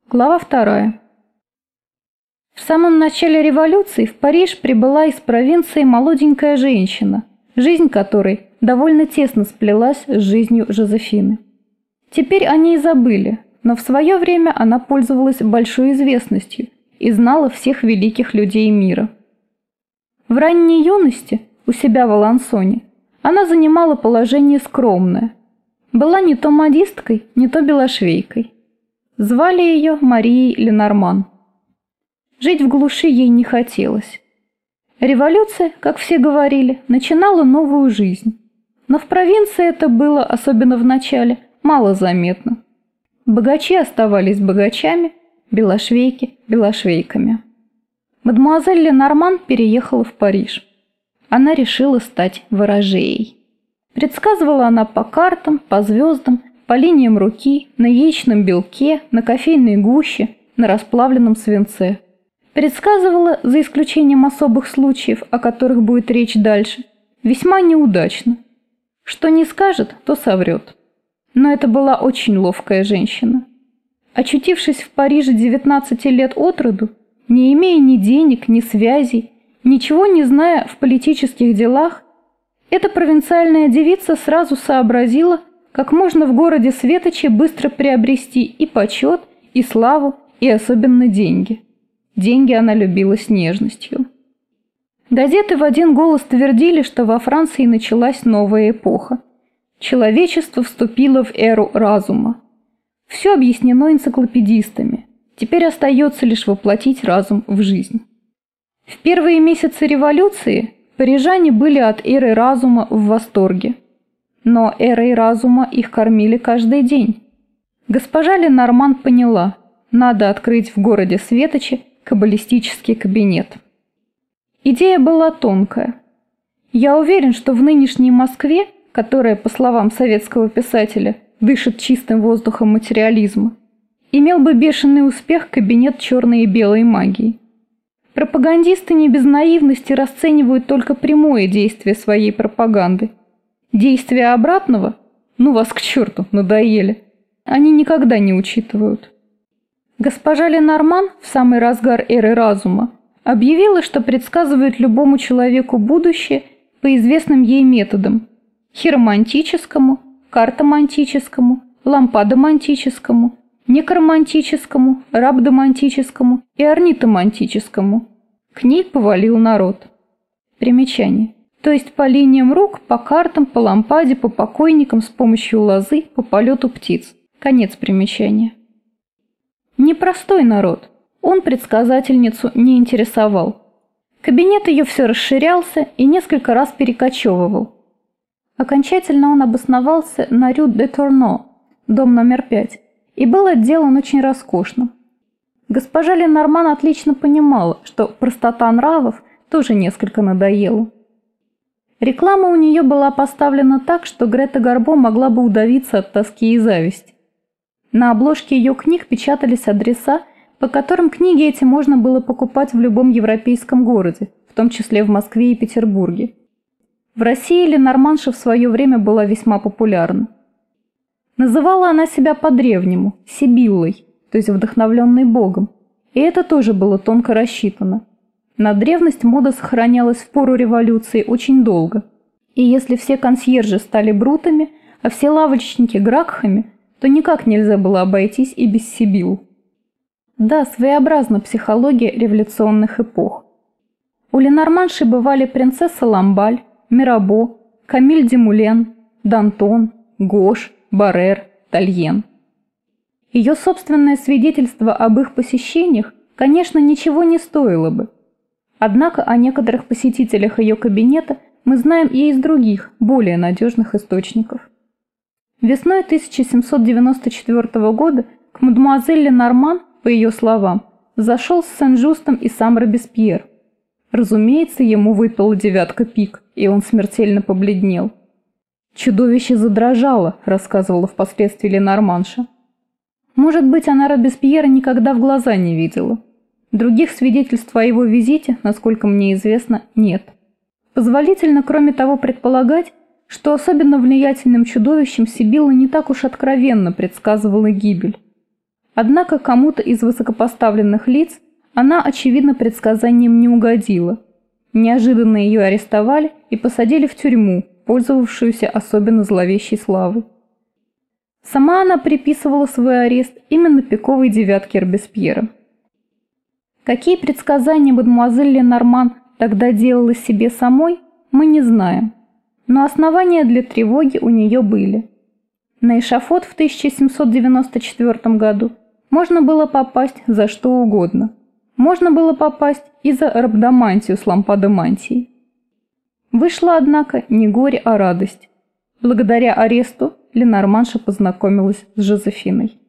Глава 2. В самом начале революции в Париж прибыла из провинции молоденькая женщина, жизнь которой довольно тесно сплелась с жизнью Жозефины. Теперь о ней забыли, но в свое время она пользовалась большой известностью и знала всех великих людей мира. В ранней юности у себя в Алансоне она занимала положение скромное. Была не то модисткой, не то белошвейкой. Звали ее Марией Ленорман. Жить в глуши ей не хотелось. Революция, как все говорили, начинала новую жизнь. Но в провинции это было, особенно в начале, мало заметно. Богачи оставались богачами, белошвейки – белошвейками. Мадемуазель Ленорман переехала в Париж. Она решила стать ворожеей. Предсказывала она по картам, по звездам, по линиям руки, на яичном белке, на кофейной гуще, на расплавленном свинце. Предсказывала, за исключением особых случаев, о которых будет речь дальше, весьма неудачно. Что не скажет, то соврет. Но это была очень ловкая женщина. Очутившись в Париже 19 лет от роду, не имея ни денег, ни связей, ничего не зная в политических делах, эта провинциальная девица сразу сообразила, как можно в городе Светоче быстро приобрести и почет, и славу, и особенно деньги. Деньги она любила с нежностью. Газеты в один голос твердили, что во Франции началась новая эпоха. Человечество вступило в эру разума. Все объяснено энциклопедистами. Теперь остается лишь воплотить разум в жизнь. В первые месяцы революции парижане были от эры разума в восторге. Но эрой разума их кормили каждый день. Госпожа Ленорман поняла, надо открыть в городе Светоче каббалистический кабинет. Идея была тонкая. Я уверен, что в нынешней Москве, которая, по словам советского писателя, дышит чистым воздухом материализма, имел бы бешеный успех кабинет черной и белой магии. Пропагандисты не без наивности расценивают только прямое действие своей пропаганды. Действия обратного, ну вас к черту, надоели, они никогда не учитывают. Госпожа Ленорман в самый разгар эры разума объявила, что предсказывает любому человеку будущее по известным ей методам – хиромантическому, картомантическому, лампадомантическому, некромантическому, рабдомантическому и орнитомантическому. К ней повалил народ. Примечание. То есть по линиям рук, по картам, по лампаде, по покойникам, с помощью лозы, по полету птиц. Конец примечания. Непростой народ. Он предсказательницу не интересовал. Кабинет ее все расширялся и несколько раз перекочевывал. Окончательно он обосновался на Рю де Турно, дом номер 5, и был отделан очень роскошно. Госпожа Ленорман отлично понимала, что простота нравов тоже несколько надоела. Реклама у нее была поставлена так, что Грета Гарбо могла бы удавиться от тоски и зависти. На обложке ее книг печатались адреса, по которым книги эти можно было покупать в любом европейском городе, в том числе в Москве и Петербурге. В России Ленорманша в свое время была весьма популярна. Называла она себя по-древнему – Сибиллой, то есть вдохновленной Богом, и это тоже было тонко рассчитано. На древность мода сохранялась в пору революции очень долго, и если все консьержи стали брутами, а все лавочники – гракхами, то никак нельзя было обойтись и без Сибилл. Да, своеобразна психология революционных эпох. У Ленорманши бывали принцесса Ламбаль, Мирабо, Камиль Демулен, Дантон, Гош, Баррер, Тальен. Ее собственное свидетельство об их посещениях, конечно, ничего не стоило бы. Однако о некоторых посетителях ее кабинета мы знаем и из других, более надежных источников. Весной 1794 года к мадемуазель Ленорман, по ее словам, зашел с Сен-Жустом и сам Робеспьер. Разумеется, ему выпала 9 пик, и он смертельно побледнел. «Чудовище задрожало», – рассказывала впоследствии Ленорманша. Может быть, она Робеспьера никогда в глаза не видела. Других свидетельств о его визите, насколько мне известно, нет. Позволительно, кроме того, предполагать, что особенно влиятельным чудовищем Сибилла не так уж откровенно предсказывала гибель. Однако кому-то из высокопоставленных лиц она, очевидно, предсказанием не угодила. Неожиданно ее арестовали и посадили в тюрьму, пользовавшуюся особенно зловещей славой. Сама она приписывала свой арест именно пиковой девятке Робеспьера. Какие предсказания мадемуазель Ленорман тогда делала себе самой, мы не знаем, но основания для тревоги у нее были. На эшафот в 1794 году можно было попасть за что угодно. Можно было попасть и за рhabdomантию с лампадомантией. Вышло, однако, не горе, а радость. Благодаря аресту Ленорманша познакомилась с Жозефиной.